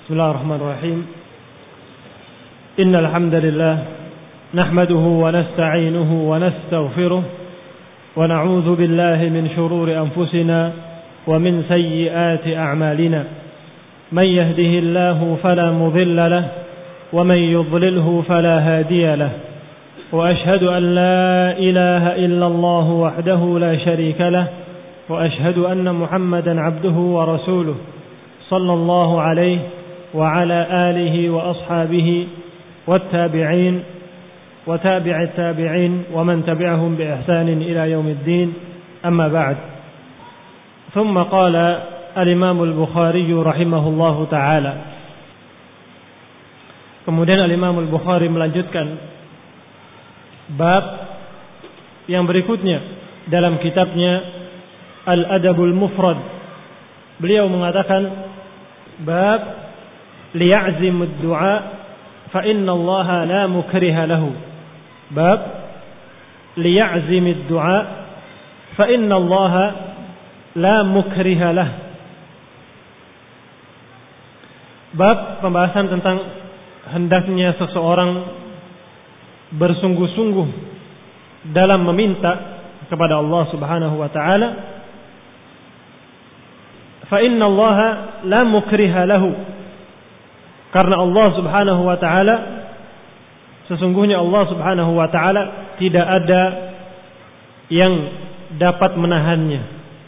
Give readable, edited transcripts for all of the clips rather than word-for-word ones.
Bismillahirrahmanirrahim. Innal hamdalillah nahmaduhu wa nasta'inuhu wa nastaghfiruh wa na'udzu billahi min shururi anfusina wa min sayyiati a'malina. Man yahdihillahu fala mudilla lahu wa man yudlilhu fala hadiya lahu. Wa ashhadu an la ilaha illallah wahdahu la sharika lahu wa ashhadu anna Muhammadan 'abduhu wa rasuluh sallallahu alaihi wa ala alihi wa ashabihi wattabi'in wa tabi'it tabi'in wa man tabi'ahum bi ihsanin ila yaumiddin. Amma ba'd. Thumma qala al-Imam al-Bukhari rahimahullahu ta'ala. Kemudian al-Imam al-Bukhari melanjutkan bab yang berikutnya dalam kitabnya Al-Adabul Mufrad. Beliau mengatakan bab liya'zim ad-du'a fa inna Allah la mukriha lahu. Bab liya'zim ad-du'a fa inna Allah la mukriha lahu. Bab pembahasan tentang hendaknya seseorang bersungguh-sungguh dalam meminta kepada Allah Subhanahu wa taala. Fa inna Allah la mukriha lahu. Karena Allah Subhanahu wa taala, sesungguhnya Allah Subhanahu wa taala tidak ada yang dapat menahannya.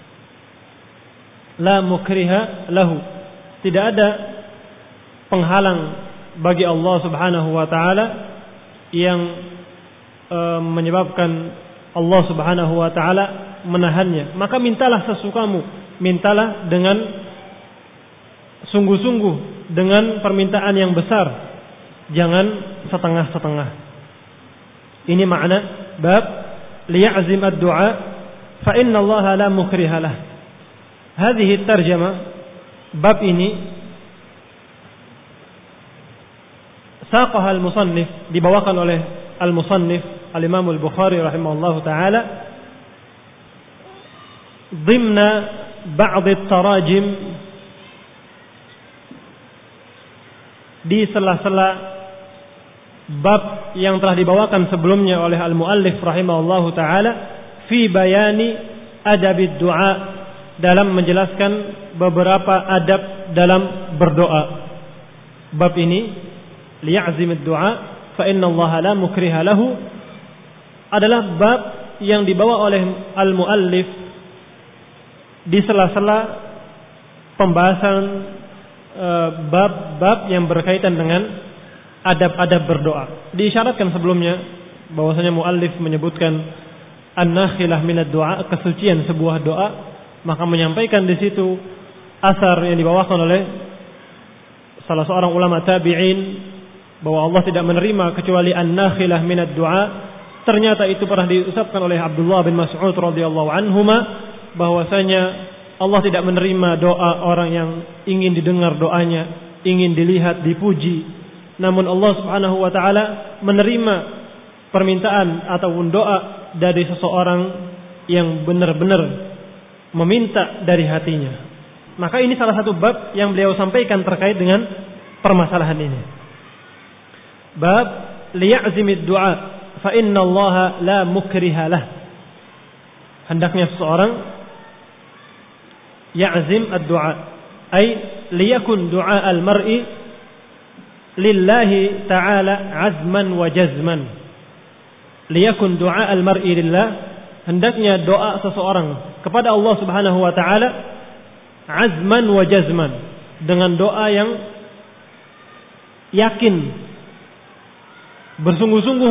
La mukriha lahu. Tidak ada penghalang bagi Allah Subhanahu wa taala yang menyebabkan Allah Subhanahu wa taala menahannya. Maka mintalah sesukamu, mintalah dengan sungguh-sungguh, dengan permintaan yang besar, jangan setengah-setengah. Ini makna bab liya'zim ad-du'a fa inna Allah la mukriha lah. Hadhihi tarjamah, bab ini saqaha al-musannif, dibawakan oleh al-musannif al-Imam al-Bukhari rahimahullahu taala dhimna ba'd at-tarajim, di sela-sela bab yang telah dibawakan sebelumnya oleh al-muallif rahimahullahu taala fi bayani adabid du'a, dalam menjelaskan beberapa adab dalam berdoa. Bab ini liya'zimid du'a fa inna Allah la mukriha lahu adalah bab yang dibawa oleh al-muallif di sela-sela pembahasan bab-bab yang berkaitan dengan adab-adab berdoa. Diisyaratkan sebelumnya bahwasanya muallif menyebutkan an-nakhilah minad du'a, kesucian sebuah doa, maka menyampaikan di situ asar yang dibawakan oleh salah seorang ulama tabi'in bahwa Allah tidak menerima kecuali an-nakhilah minad du'a. Ternyata itu pernah diucapkan oleh Abdullah bin Mas'ud radhiyallahu anhuma bahwasanya Allah tidak menerima doa orang yang ingin didengar doanya, ingin dilihat, dipuji. Namun Allah Subhanahu wa taala menerima permintaan ataupun doa dari seseorang yang benar-benar meminta dari hatinya. Maka ini salah satu bab yang beliau sampaikan terkait dengan permasalahan ini. Bab liya'zimid du'a fa inna Allah la mukriha lah. Hendaknya seseorang ya'zim ad-du'a, ay liyakun du'a al-mar'i lillahi ta'ala azman wa jazman. Liyakun du'a al-mar'i lillah, hendaknya doa seseorang kepada Allah Subhanahu wa taala azman wa jazman, dengan doa yang yakin, bersungguh-sungguh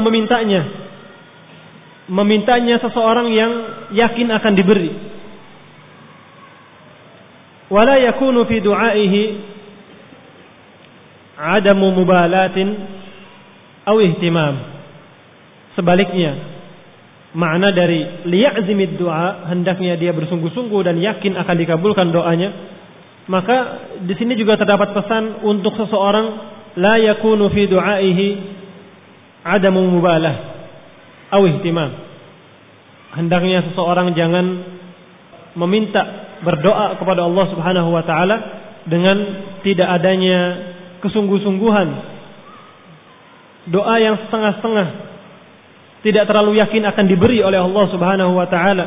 memintanya seseorang yang yakin akan diberi. Wala yakunu fi du'aihi adamu mubalatin aw ihtimam. Sebaliknya, makna dari liya'zimid du'a, hendaknya dia bersungguh-sungguh dan yakin akan dikabulkan doanya. Maka di sini juga terdapat pesan untuk seseorang la yakunu fi du'aihi adamu mubalah aw ihtimam. Hendaknya seseorang jangan meminta berdoa kepada Allah Subhanahu wa taala dengan tidak adanya kesungguh-sungguhan, doa yang setengah-setengah, tidak terlalu yakin akan diberi oleh Allah Subhanahu wa taala.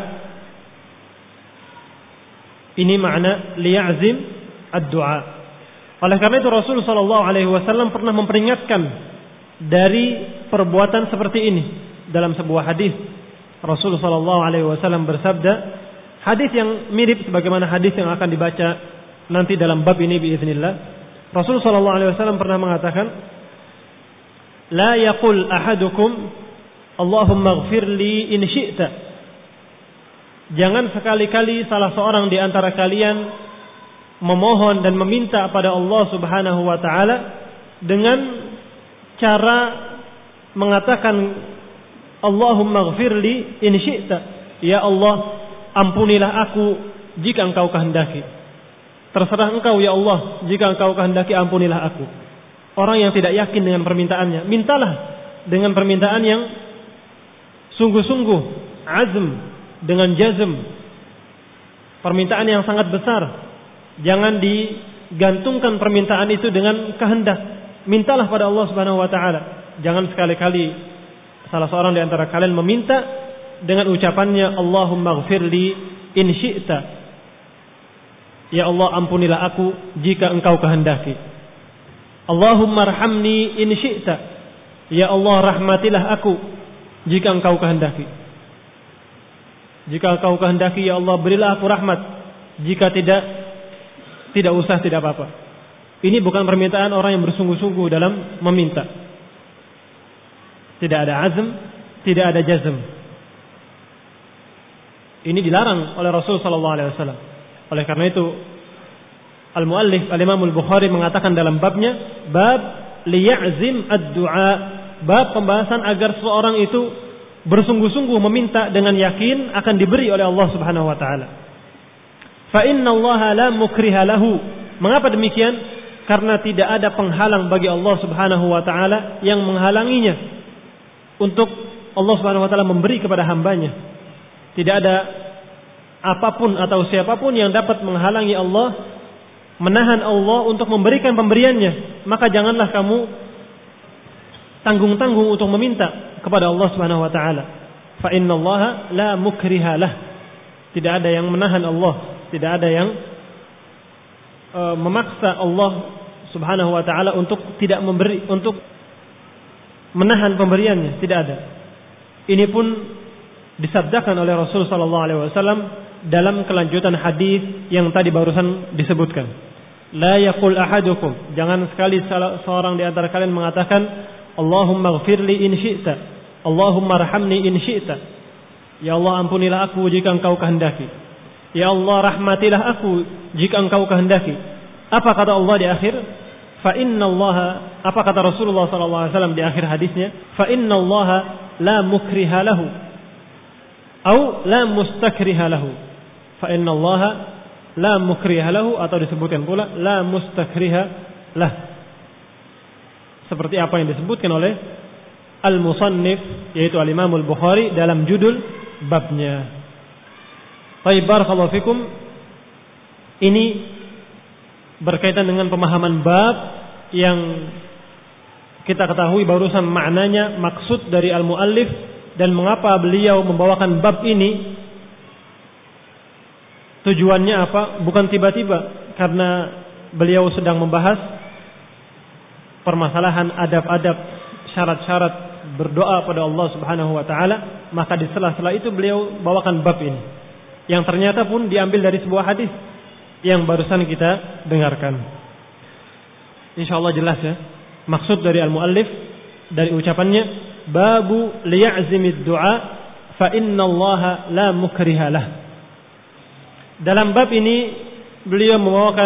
Ini makna liya'zim ad-du'a. Oleh karena itu Rasul sallallahu alaihi wasallam pernah memperingatkan dari perbuatan seperti ini dalam sebuah hadis. Rasul sallallahu alaihi wasallam bersabda, hadis yang mirip sebagaimana hadis yang akan dibaca nanti dalam bab ini biiznillah. Rasul sallallahu alaihi wasallam pernah mengatakan, la yaqul ahadukum Allahumma ighfirli in syi'ta. Jangan sekali-kali salah seorang di antara kalian memohon dan meminta pada Allah Subhanahu wa taala dengan cara mengatakan Allahumma ighfirli in syi'ta. Ya Allah, ampunilah aku jika Engkau kehendaki. Terserah Engkau ya Allah, jika Engkau kehendaki ampunilah aku. Orang yang tidak yakin dengan permintaannya, mintalah dengan permintaan yang sungguh-sungguh, azm, dengan jazm. Permintaan yang sangat besar. Jangan digantungkan permintaan itu dengan kehendak. Mintalah pada Allah Subhanahu wa taala. Jangan sekali-kali salah seorang di antara kalian meminta dengan ucapannya Allahumma ighfirli in syi'ta. Ya Allah, ampunilah aku jika Engkau kehendaki. Allahumma arhamni in syi'ta. Ya Allah, rahmatilah aku jika Engkau kehendaki. Jika Engkau kehendaki ya Allah, berilah aku rahmat. Jika tidak usah, tidak apa-apa. Ini bukan permintaan orang yang bersungguh-sungguh dalam meminta. Tidak ada azm, tidak ada jazm. Ini dilarang oleh Rasul sallallahu alaihi wasallam. Oleh karena itu al-muallif al-Imam al-Bukhari mengatakan dalam babnya bab liya'zim ad-du'a, bab pembahasan agar seseorang itu bersungguh-sungguh meminta dengan yakin akan diberi oleh Allah Subhanahu wa taala. Fa inna Allah la mukriha lahu. Mengapa demikian? Karena tidak ada penghalang bagi Allah Subhanahu wa taala yang menghalanginya untuk Allah Subhanahu wa taala memberi kepada hambanya. Tidak ada apapun atau siapapun yang dapat menghalangi Allah, menahan Allah untuk memberikan pemberiannya. Maka janganlah kamu tanggung-tanggung untuk meminta kepada Allah Subhanahu wa taala. Fa innallaha la mukriha lah. Tidak ada yang menahan Allah, tidak ada yang memaksa Allah Subhanahu wa taala untuk tidak memberi, untuk menahan pemberiannya, tidak ada. Ini pun disabdakan oleh Rasul sallallahu alaihi wasallam dalam kelanjutan hadis yang tadi barusan disebutkan. La yaqul ahadukum, jangan sekali seorang di antara kalian mengatakan Allahumma ighfirli in syi'ta, Allahumma arhamni in syi'ta. Ya Allah, ampunilah aku jika Engkau kehendaki. Ya Allah, rahmatilah aku jika Engkau kehendaki. Apa kata Allah di akhir? Fa innallaha, apa kata Rasulullah sallallahu alaihi wasallam di akhir hadisnya? Fa innallaha la mukriha lahu atau la mustakriha lahu. Fa innallaha la mukriha lahu, atau disebutkan pula la mustakriha lah. Seperti apa yang disebutkan oleh al-musannif, yaitu al-Imam al-Bukhari dalam judul babnya. Baik, barakallahu fikum. Ini berkaitan dengan pemahaman bab yang kita ketahui barusan maknanya, maksud dari al-muallif dan mengapa beliau membawakan bab ini. Tujuannya apa? Bukan tiba-tiba, karena beliau sedang membahas permasalahan adab-adab, syarat-syarat berdoa pada Allah Subhanahu wa taala, maka di sela-sela itu beliau bawakan bab ini yang ternyata pun diambil dari sebuah hadis yang barusan kita dengarkan. Insyaallah jelas ya maksud dari al-muallif dari ucapannya, babu liya'zimid du'a fa innallaha la mukrihalah. Dalam bab ini beliau membawakan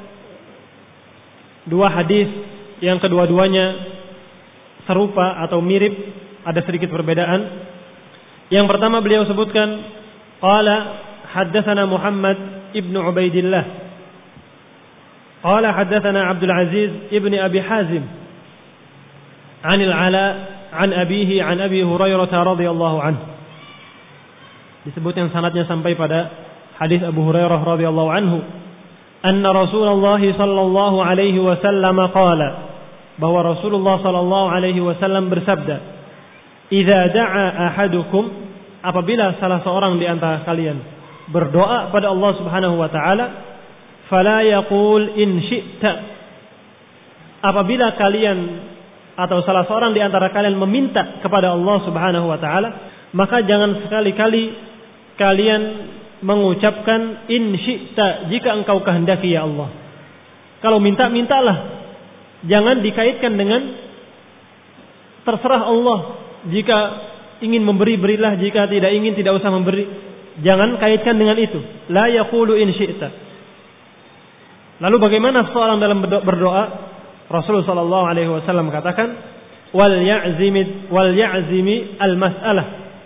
dua hadis yang kedua-duanya serupa atau mirip, ada sedikit perbedaan. Yang pertama beliau sebutkan, qala haddatsana Muhammad ibnu Ubaidillah, qala haddatsana Abdul Aziz ibni Abi Hazim, an al-Ala an abihi an Abi Hurairah radhiyallahu anhu. Disebutkan sanadnya sampai pada hadis Abu Hurairah radhiyallahu anhu. anna Rasulullah sallallahu alaihi wasallam qala, bahwa Rasulullah sallallahu alaihi wasallam bersabda, "Idza da'a ahadukum," apabila salah seorang di antara kalian berdoa pada Allah Subhanahu wa taala, "fala yaqul in syi'ta." Apabila kalian atau salah seorang di antara kalian meminta kepada Allah Subhanahu wa taala, maka jangan sekali-kali kalian mengucapkan in syi'ta, jika engkau kehendaki ya Allah. Kalau minta, mintalah. Jangan dikaitkan dengan terserah Allah. Jika ingin memberi, berilah. Jika tidak ingin, tidak usah memberi. Jangan kaitkan dengan itu. La yaqulu in syi'ta. Lalu bagaimana seorang dalam berdoa? Rasulullah sallallahu alaihi wasallam katakan, wal ya'zimi al-mas'alah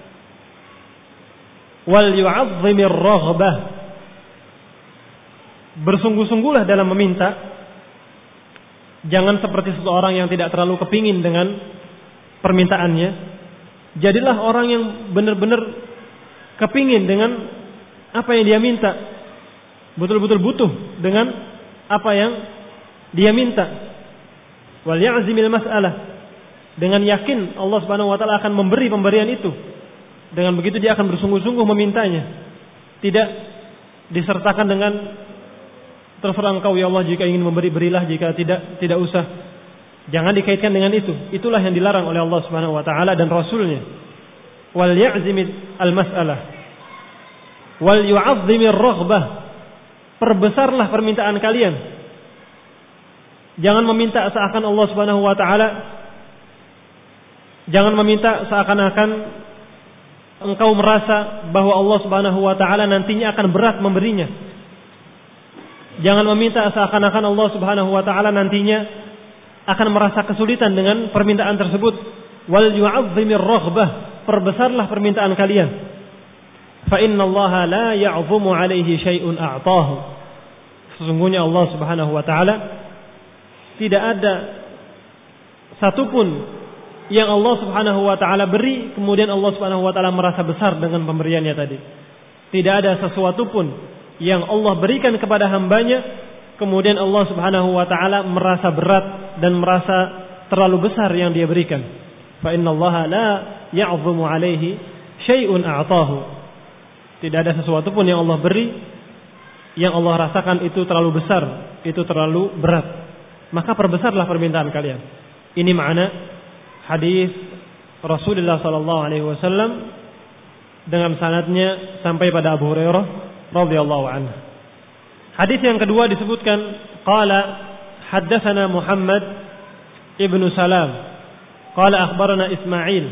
wal yu'azzimir raghbah. Bersungguh-sungguhlah dalam meminta. Jangan seperti seseorang yang tidak terlalu kepingin dengan permintaannya. Jadilah orang yang benar-benar kepingin dengan apa yang dia minta. Betul-betul butuh dengan apa yang dia minta. Wal ya'zimil mas'alah. Dengan yakin Allah Subhanahu wa taala akan memberi pemberian itu. Dengan begitu dia akan bersungguh-sungguh memintanya. Tidak disertakan dengan terserah engkau ya Allah, jika ingin memberi berilah, jika tidak usah. Jangan dikaitkan dengan itu. Itulah yang dilarang oleh Allah Subhanahu wa taala dan Rasulnya. Wal ya'zimil al-mas'alah wal yu'azzimir raghbah. Perbesarlah permintaan kalian. Jangan meminta seakan Allah Subhanahu wa taala, jangan meminta seakan-akan engkau merasa bahwa Allah Subhanahu wa taala nantinya akan berat memberinya. Jangan meminta seakan-akan Allah Subhanahu wa taala nantinya akan merasa kesulitan dengan permintaan tersebut. Wal yu'azzimir raghbah. Perbesarlah permintaan kalian. Fa innallaha la ya'zumu 'alaihi syai'un a'tahu. Sesungguhnya Allah Subhanahu wa taala tidak ada satupun yang Allah Subhanahu wa taala beri kemudian Allah Subhanahu wa taala merasa besar dengan pemberiannya tadi. Tidak ada sesuatu pun yang Allah berikan kepada hambanya kemudian Allah Subhanahu wa taala merasa berat dan merasa terlalu besar yang dia berikan. Fa innallaha la ya'zumu 'alaihi syai'un a'tahu. Tidak ada sesuatu pun yang Allah beri yang Allah rasakan itu terlalu besar, itu terlalu berat. Maka perbesarlah permintaan kalian. Ini makna hadis Rasulullah sallallahu alaihi wasallam dengan sanadnya sampai pada Abu Hurairah radhiyallahu anhu. Hadis yang kedua disebutkan qala haddatsana Muhammad ibnu Salam qala akhbarana Ismail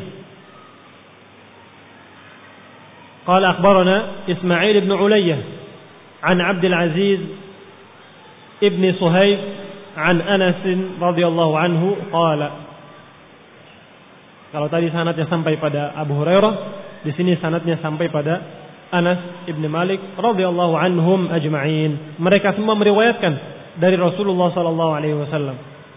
qala akhbarana Ismail ibn Ulayyah an Abdul Aziz ibn Suhaib an Anas radhiyallahu anhu qala. Kalau tadi sanadnya sampai pada Abu Hurairah, di sini sanadnya sampai pada Anas ibn Malik radhiyallahu anhum ajma'in. Mereka semua meriwayatkan dari Rasulullah sallallahu alaihi wasallam.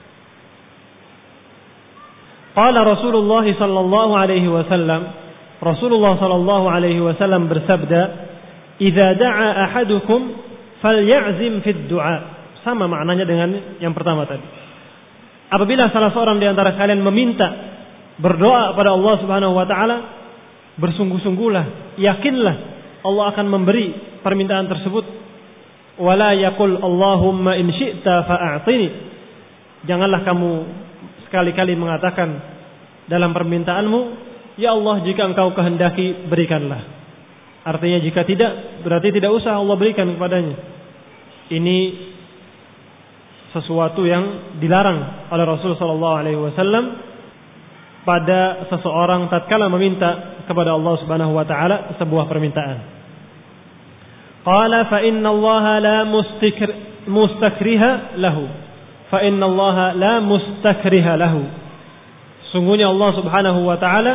Qala Rasulullah sallallahu alaihi wasallam, Rasulullah sallallahu alaihi wasallam bersabda, "Idza da'a ahadukum falyazim fid du'a." Sama maknanya dengan yang pertama tadi. Apabila salah seorang di antara kalian meminta, berdoa pada Allah Subhanahu wa taala, bersungguh-sungguhlah, yakinlah Allah akan memberi permintaan tersebut. Wala yaqul Allahumma in syi'ta fa'atini. Janganlah kamu sekali-kali mengatakan dalam permintaanmu, ya Allah jika engkau kehendaki berikanlah. Artinya jika tidak, berarti tidak usah Allah berikan kepadanya. Ini sesuatu yang dilarang oleh Rasul sallallahu alaihi wasallam pada seseorang tatkala meminta kepada Allah Subhanahu wa taala sebuah permintaan. Qala fa inna Allah la mustakriha lahu. Fa inna Allah la mustakriha lahu. Sungguhnya Allah Subhanahu wa taala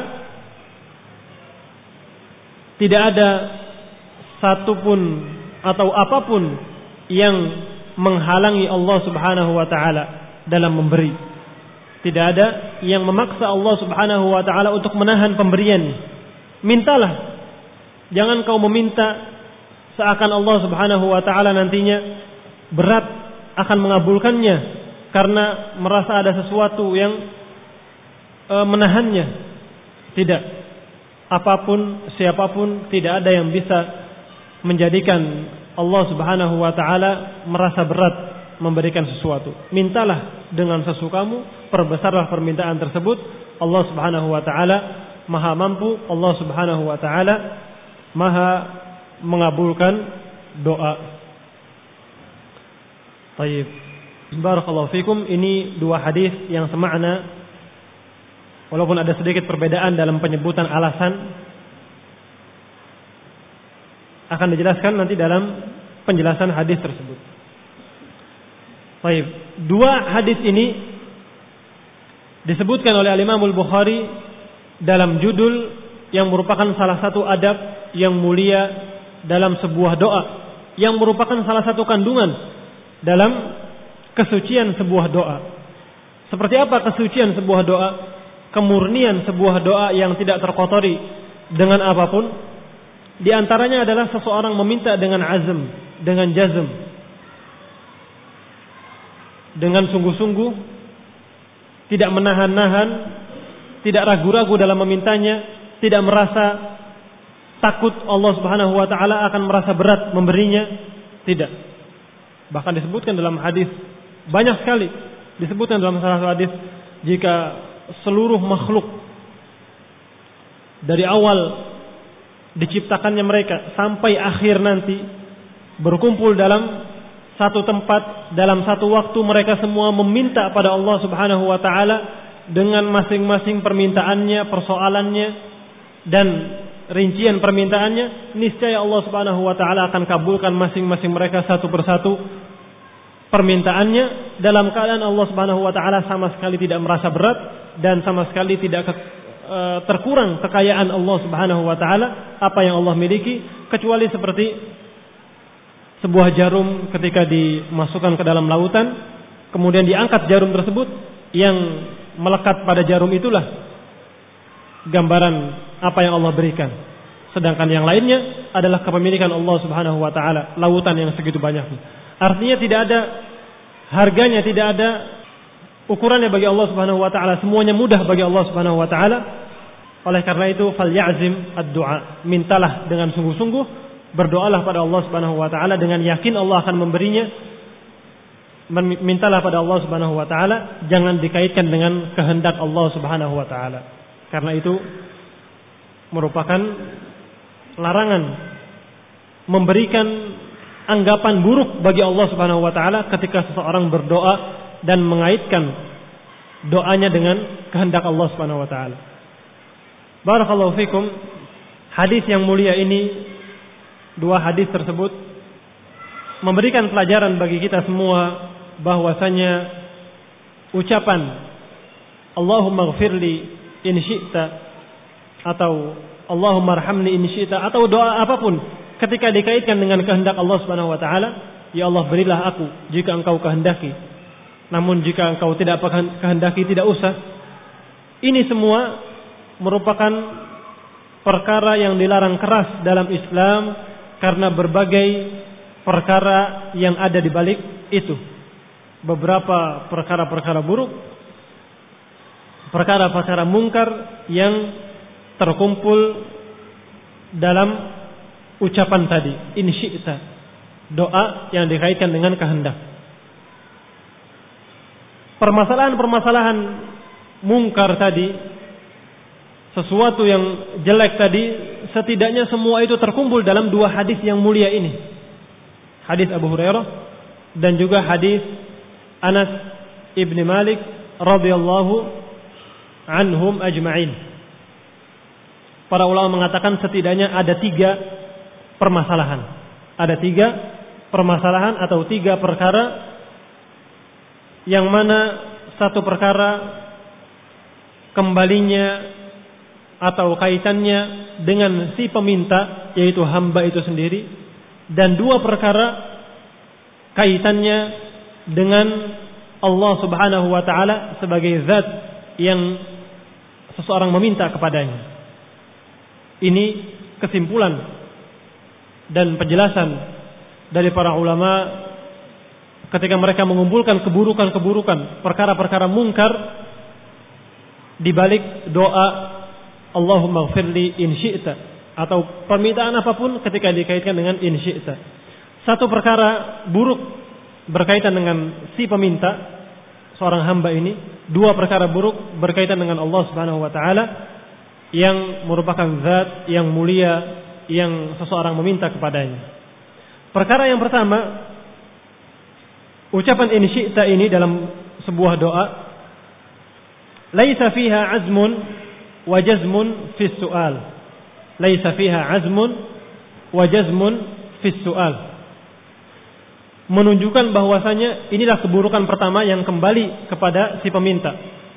tidak ada satupun atau apapun yang menghalangi Allah Subhanahu wa taala dalam memberi. Tidak ada yang memaksa Allah Subhanahu wa taala untuk menahan pemberian. Mintalah. Jangan kau meminta seakan Allah Subhanahu wa taala nantinya berat akan mengabulkannya karena merasa ada sesuatu yang menahannya. Tidak. Apapun, siapapun, tidak ada yang bisa menjadikan Allah Subhanahu wa taala merasa berat memberikan sesuatu. Mintalah dengan sesukamu, perbesarlah permintaan tersebut. Allah Subhanahu wa taala Maha mampu, Allah Subhanahu wa taala Maha mengabulkan doa. Baik. Barakallahu fikum. Ini dua hadis yang semakna, walaupun ada sedikit perbedaan dalam penyebutan alasan, akan dijelaskan nanti dalam penjelasan hadis tersebut. Baik. Dua hadis ini disebutkan oleh Al-Imam Al-Bukhari dalam judul yang merupakan salah satu adab yang mulia dalam sebuah doa, yang merupakan salah satu kandungan dalam kesucian sebuah doa. Seperti apa kesucian sebuah doa? Kemurnian sebuah doa yang tidak terkotori dengan apapun. Di antaranya adalah seseorang meminta dengan azm, dengan jazm, dengan sungguh-sungguh, tidak menahan-nahan, tidak ragu-ragu dalam memintanya, tidak merasa takut Allah Subhanahu wa taala akan merasa berat memberinya, tidak. Bahkan disebutkan dalam hadis, banyak sekali disebutkan dalam salah satu hadis, jika seluruh makhluk dari awal diciptakannya mereka sampai akhir nanti berkumpul dalam satu tempat, dalam satu waktu, mereka semua meminta pada Allah Subhanahu wa taala dengan masing-masing permintaannya, persoalannya dan rincian permintaannya, niscaya Allah Subhanahu wa taala akan kabulkan masing-masing mereka satu persatu permintaannya, dalam keadaan Allah Subhanahu wa taala sama sekali tidak merasa berat dan sama sekali tidak terkurang kekayaan Allah Subhanahu wa taala apa yang Allah miliki, kecuali seperti sebuah jarum ketika dimasukkan ke dalam lautan, kemudian diangkat jarum tersebut, yang melekat pada jarum itulah gambaran apa yang Allah berikan. Sedangkan yang lainnya adalah kepemilikan Allah Subhanahu wa taala, lautan yang segitu banyaknya. Artinya tidak ada harganya, tidak ada ukurannya bagi Allah Subhanahu wa taala, semuanya mudah bagi Allah Subhanahu wa taala. Oleh karena itu falyazim ad-du'a, mintalah dengan sungguh-sungguh, berdoalah pada Allah Subhanahu wa taala dengan yakin Allah akan memberinya. Mintalah pada Allah Subhanahu wa taala, jangan dikaitkan dengan kehendak Allah Subhanahu wa taala. Karena itu merupakan larangan memberikan anggapan buruk bagi Allah Subhanahu wa taala ketika seseorang berdoa dan mengaitkan doanya dengan kehendak Allah Subhanahu wa taala. Barakallahu fikum. Hadis yang mulia ini, dua hadis tersebut memberikan pelajaran bagi kita semua bahwasanya ucapan Allahumma ghfirli in syi'ta atau Allahumma arhamni in syi'ta atau doa apapun ketika dikaitkan dengan kehendak Allah Subhanahu wa taala, ya Allah berilah aku jika engkau kehendaki, namun jika engkau tidak kehendaki tidak usah. Ini semua merupakan perkara yang dilarang keras dalam Islam karena berbagai perkara yang ada di balik itu. Beberapa perkara-perkara buruk, perkara-perkara mungkar yang terkumpul dalam ucapan tadi, in syi'ta, doa yang dikaitkan dengan kehendak. Permasalahan-permasalahan mungkar tadi, sesuatu yang jelek tadi, setidaknya semua itu terkumpul dalam dua hadis yang mulia ini. Hadis Abu Hurairah dan juga hadis Anas ibn Malik radhiyallahu anhum ajma'in. Para ulama mengatakan setidaknya ada tiga permasalahan. Ada tiga permasalahan atau tiga perkara, yang mana satu perkara kembalinya atau kaitannya dengan si peminta, yaitu hamba itu sendiri, dan dua perkara kaitannya dengan Allah Subhanahu wa taala sebagai zat yang seseorang meminta kepadanya. Ini kesimpulan dan penjelasan dari para ulama ketika mereka mengumpulkan keburukan-keburukan, perkara-perkara mungkar, di balik doa Allahumma ighfirli in syi'ta, atau permintaan apapun ketika dikaitkan dengan in syi'ta. Satu perkara buruk berkaitan dengan si peminta, seorang hamba ini, dua perkara buruk berkaitan dengan Allah Subhanahu wa taala yang merupakan zat yang mulia yang seseorang meminta kepadanya. Perkara yang pertama, ucapan in syi'ta ini dalam sebuah doa, laisa fiha azmun wa jazmun fi su'al. Laisa fiha azmun wa jazmun fi su'al. Menunjukkan bahwasanya inilah keburukan pertama yang kembali kepada si peminta.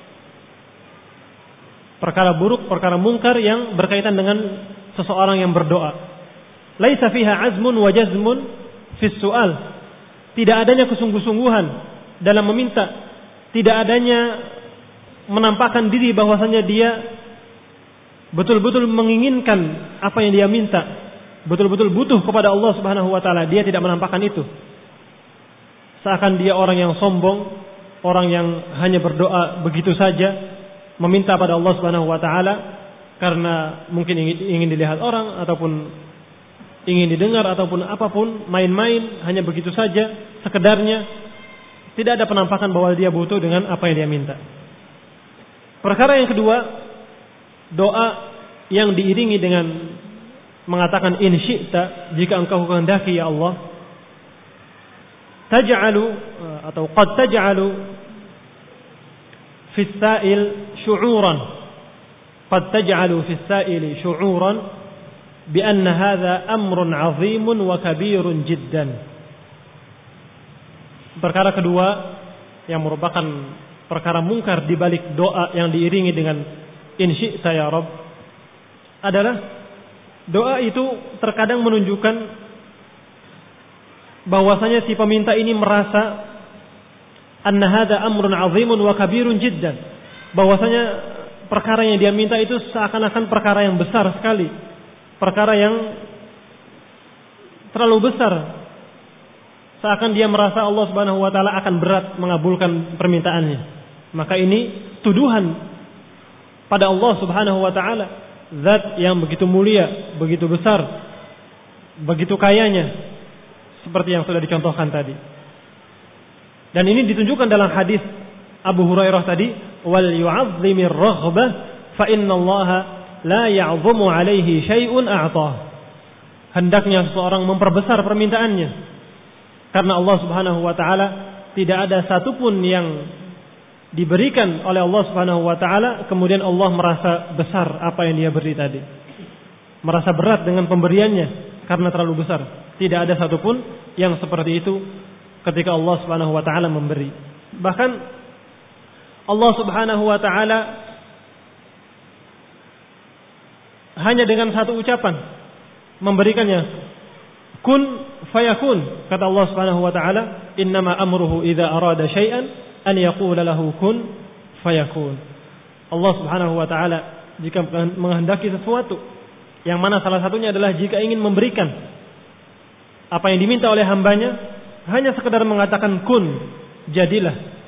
Perkara buruk, perkara mungkar yang berkaitan dengan seseorang yang berdoa. Laisa fiha azmun wa jazmun fi su'al. Tidak adanya kesungguh-sungguhan dalam meminta, tidak adanya menampakkan diri bahwasanya dia betul-betul menginginkan apa yang dia minta, betul-betul butuh kepada Allah Subhanahu wa taala. Dia tidak menampakkan itu. Seakan dia orang yang sombong, orang yang hanya berdoa begitu saja, meminta pada Allah Subhanahu wa taala karena mungkin ingin dilihat orang ataupun ingin didengar ataupun apapun, main-main, hanya begitu saja, sekedarnya. Tidak ada penampakan bahwa dia butuh dengan apa yang dia minta. Perkara yang kedua, doa yang diiringi dengan mengatakan in syi'ta, jika engkau kehendaki ya Allah, taj'alu atau qad taj'alu fi as-sa'il syu'uran, qad taj'alu fi as-sa'ili syu'uran bi anna hadha amrun 'azimun wa kabirun jiddan. Perkara kedua yang merupakan perkara mungkar di balik doa yang diiringi dengan in syi'ta ya Rabb adalah doa itu terkadang menunjukkan bahwasanya si peminta ini merasa anna hadza amrun 'azimun wa kabirun jiddan, bahwasanya perkara yang dia minta itu seakan-akan perkara yang besar sekali, perkara yang terlalu besar, seakan dia merasa Allah Subhanahu wa taala akan berat mengabulkan permintaannya. Maka ini tuduhan pada Allah Subhanahu wa taala, zat yang begitu mulia, begitu besar, begitu kayanya, seperti yang sudah dicontohkan tadi. Dan ini ditunjukkan dalam hadis Abu Hurairah tadi, wal yu'azzimir raghbah fa innallaha la ya'zumu 'alaihi syai'un a'tah. Hendaknya seseorang memperbesar permintaannya, karena Allah Subhanahu wa taala tidak ada satupun yang diberikan oleh Allah Subhanahu wa taala kemudian Allah merasa besar apa yang dia beri tadi, merasa berat dengan pemberiannya karena terlalu besar. Tidak ada satupun yang seperti itu ketika Allah Subhanahu wa taala memberi. Bahkan Allah Subhanahu wa taala hanya dengan satu ucapan memberikannya, kun fayakun. Kata Allah Subhanahu wa taala, innama amruhu idza arada syai'an an yaqula lahu kun fayakun. Allah Subhanahu wa taala jika menghendaki sesuatu, yang mana salah satunya adalah jika ingin memberikan apa yang diminta oleh hambanya, hanya sekedar mengatakan kun, jadilah.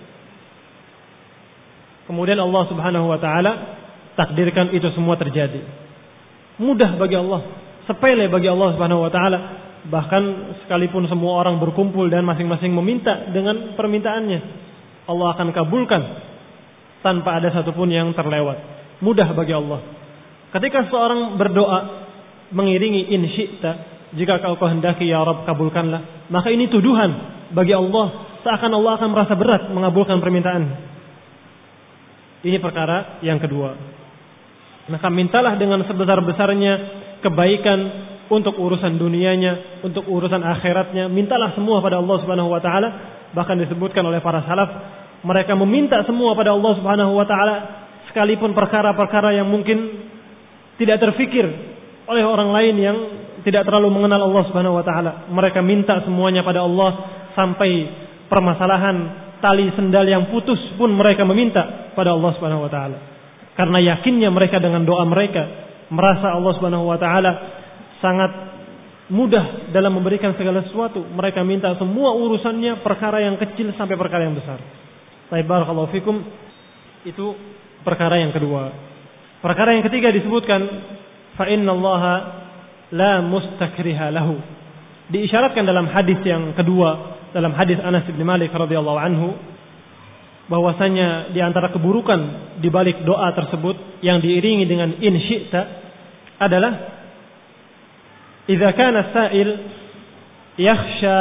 Kemudian Allah Subhanahu wa taala takdirkan itu semua terjadi. Mudah bagi Allah, sepele bagi Allah Subhanahu wa taala. Bahkan sekalipun semua orang berkumpul dan masing-masing meminta dengan permintaannya, Allah akan kabulkan tanpa ada satupun yang terlewat. Mudah bagi Allah. Ketika seorang berdoa mengiringi in syi'ta, jika kau kehendaki ya Rabb kabulkanlah, maka ini tuduhan bagi Allah, seakan Allah akan merasa berat mengabulkan permintaan. Ini perkara yang kedua. Maka mintalah dengan sebesar-besarnya kebaikan untuk urusan dunianya, untuk urusan akhiratnya. Mintalah semua pada Allah Subhanahu wa taala. Bahkan disebutkan oleh para salaf, mereka meminta semua pada Allah Subhanahu wa taala, sekalipun perkara-perkara yang mungkin tidak terfikir oleh orang lain yang tidak terlalu mengenal Allah Subhanahu wa taala. Mereka minta semuanya pada Allah, sampai permasalahan tali sendal yang putus pun mereka meminta pada Allah Subhanahu wa taala. Karena yakinnya mereka dengan doa mereka, merasa Allah Subhanahu wa taala sangat mudah dalam memberikan segala sesuatu. Mereka minta semua urusannya, perkara yang kecil sampai perkara yang besar. Baik, barakallahu fikum. Itu perkara yang kedua. Perkara yang ketiga disebutkan, fa innallaha la mustakriha lahu. Diisyaratkan dalam hadis yang kedua, dalam hadis Anas bin Malik radhiyallahu anhu, bahwasanya di antara keburukan di balik doa tersebut yang diiringi dengan in syi'ta adalah idza kana as-sa'il yakhsha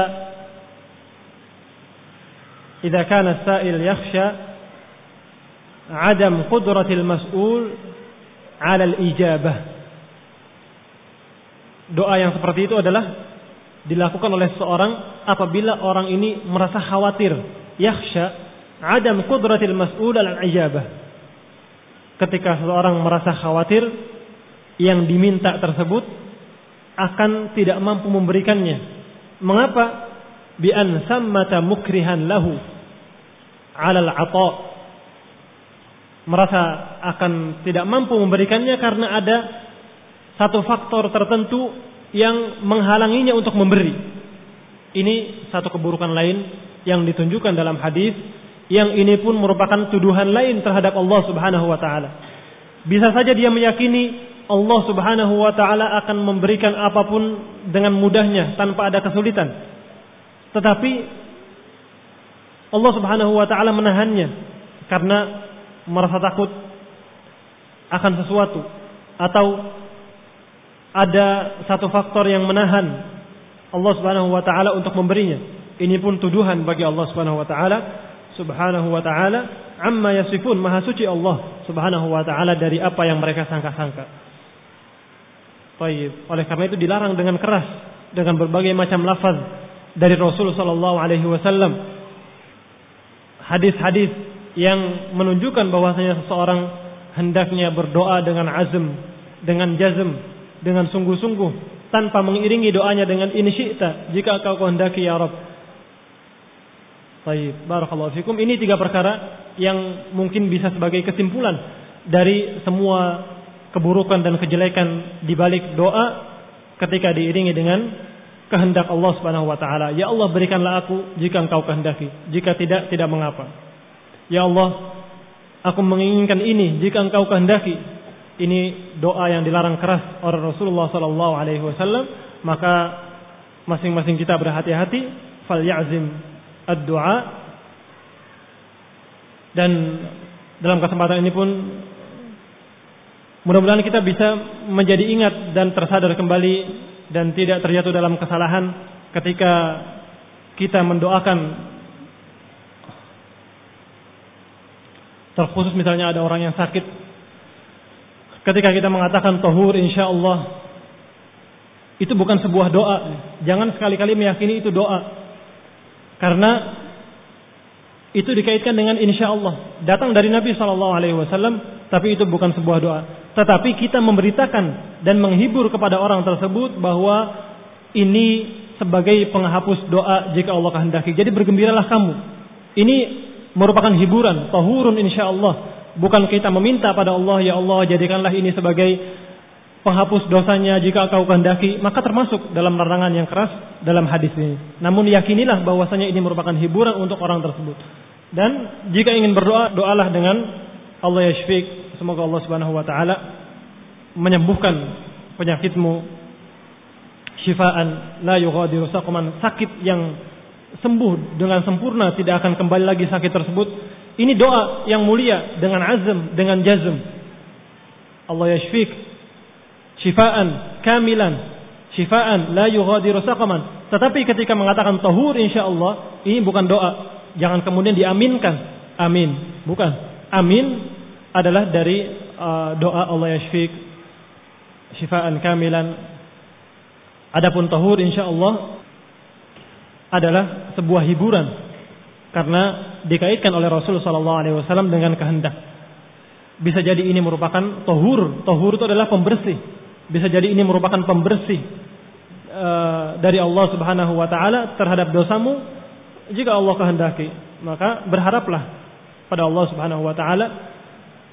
adam qudratil mas'ul 'ala al-ijabah. Doa yang seperti itu adalah dilakukan oleh seseorang apabila orang ini merasa khawatir, yakhsha adam qudratil mas'ul 'ala al-ijabah. Ketika seseorang merasa khawatir yang diminta tersebut akan tidak mampu memberikannya. Mengapa? Bi an sammata mukrihan lahu 'ala al-'ata. Merasa akan tidak mampu memberikannya karena ada satu faktor tertentu yang menghalanginya untuk memberi. Ini satu keburukan lain yang ditunjukkan dalam hadis, yang ini pun merupakan tuduhan lain terhadap Allah Subhanahu wa taala. Bisa saja dia meyakini Allah Subhanahu wa taala akan memberikan apapun dengan mudahnya tanpa ada kesulitan. Tetapi Allah Subhanahu wa taala menahannya karena merasa takut akan sesuatu, atau ada satu faktor yang menahan Allah Subhanahu wa taala untuk memberinya. Ini pun tuduhan bagi Allah Subhanahu wa taala amma yasifun, maha suci Allah Subhanahu wa taala dari apa yang mereka sangka-sangka. Baik, oleh karena itu dilarang dengan keras dengan berbagai macam lafaz dari Rasul sallallahu alaihi wasallam. Hadis-hadis yang menunjukkan bahwasanya seseorang hendaknya berdoa dengan azm, dengan jazm, dengan sungguh-sungguh, tanpa mengiringi doanya dengan in syi'ta, jika kau kehendaki ya Rabb. Baik, barakallahu fikum. Ini tiga perkara yang mungkin bisa sebagai kesimpulan dari semua keburukan dan kejelekan di balik doa ketika diiringi dengan kehendak Allah Subhanahu wa taala. Ya Allah, berikanlah aku jika Engkau kehendaki. Jika tidak, tidak mengapa. Ya Allah, aku menginginkan ini jika Engkau kehendaki. Ini doa yang dilarang keras oleh Rasulullah sallallahu alaihi wasallam. Maka masing-masing kita berhati-hati, falyazim ad-du'a. Dan dalam kesempatan ini pun mudah-mudahan kita bisa menjadi ingat dan tersadar kembali dan tidak terjatuh dalam kesalahan ketika kita mendoakan, terkhusus misalnya ada orang yang sakit, ketika kita mengatakan tahur insyaallah, itu bukan sebuah doa. Jangan sekali-kali meyakini itu doa, karena itu dikaitkan dengan insyaallah, datang dari Nabi SAW, tapi itu bukan sebuah doa. Tetapi kita memberitakan dan menghibur kepada orang tersebut bahwa ini sebagai penghapus doa jika Allah kehendaki. Jadi bergembiralah kamu. Ini merupakan hiburan, tahurun insyaallah. Bukan kita meminta pada Allah, ya Allah jadikanlah ini sebagai penghapus dosanya jika Engkau kehendaki. Maka termasuk dalam larangan yang keras dalam hadis ini. Namun yakinilah bahwasanya ini merupakan hiburan untuk orang tersebut. Dan jika ingin berdoa, doalah dengan Allah yashfik. Semoga Allah Subhanahu wa taala menyembuhkan penyakitmu, syifaan la yughadiru saqaman, sakit yang sembuh dengan sempurna, tidak akan kembali lagi sakit tersebut. Ini doa yang mulia dengan azm, dengan jazm. Allah yashfik syifaan kamilan, syifaan la yughadiru saqaman. Tetapi ketika mengatakan tahur insyaallah, ini bukan doa. Jangan kemudian diaminkan. Amin. Bukan. Amin adalah dari doa Allah yashfik syifaan kamilan. Adapun tahur insyaallah adalah sebuah hiburan karena dikaitkan oleh Rasul sallallahu alaihi wasallam dengan kehendak. Bisa jadi ini merupakan tahur. Tahur itu adalah pembersih. Bisa jadi ini merupakan pembersih dari Allah Subhanahu wa taala terhadap dosamu jika Allah kehendaki. Maka berharaplah pada Allah Subhanahu wa taala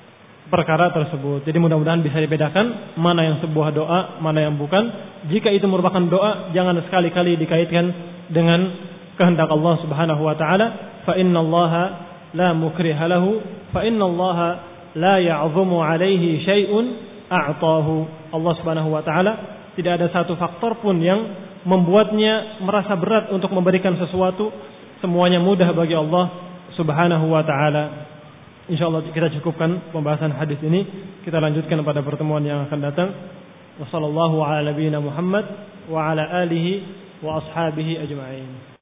perkara tersebut. Jadi mudah-mudahan bisa dibedakan mana yang sebuah doa, mana yang bukan. Jika itu merupakan doa, jangan sekali-kali dikaitkan dengan kehendak Allah Subhanahu wa taala. Fa innallaha la mukriha lahu, fa innallaha la ya'zumu 'alaihi syai'un a'tahu. Allah Subhanahu wa taala tidak ada satu faktor pun yang membuatnya merasa berat untuk memberikan sesuatu. Semuanya mudah bagi Allah Subhanahu wa taala. Insyaallah kita cukupkan pembahasan hadis ini. Kita lanjutkan pada pertemuan yang akan datang. Wassallallahu ala nabiyyina Muhammad wa ala alihi wa ashabihi ajma'in.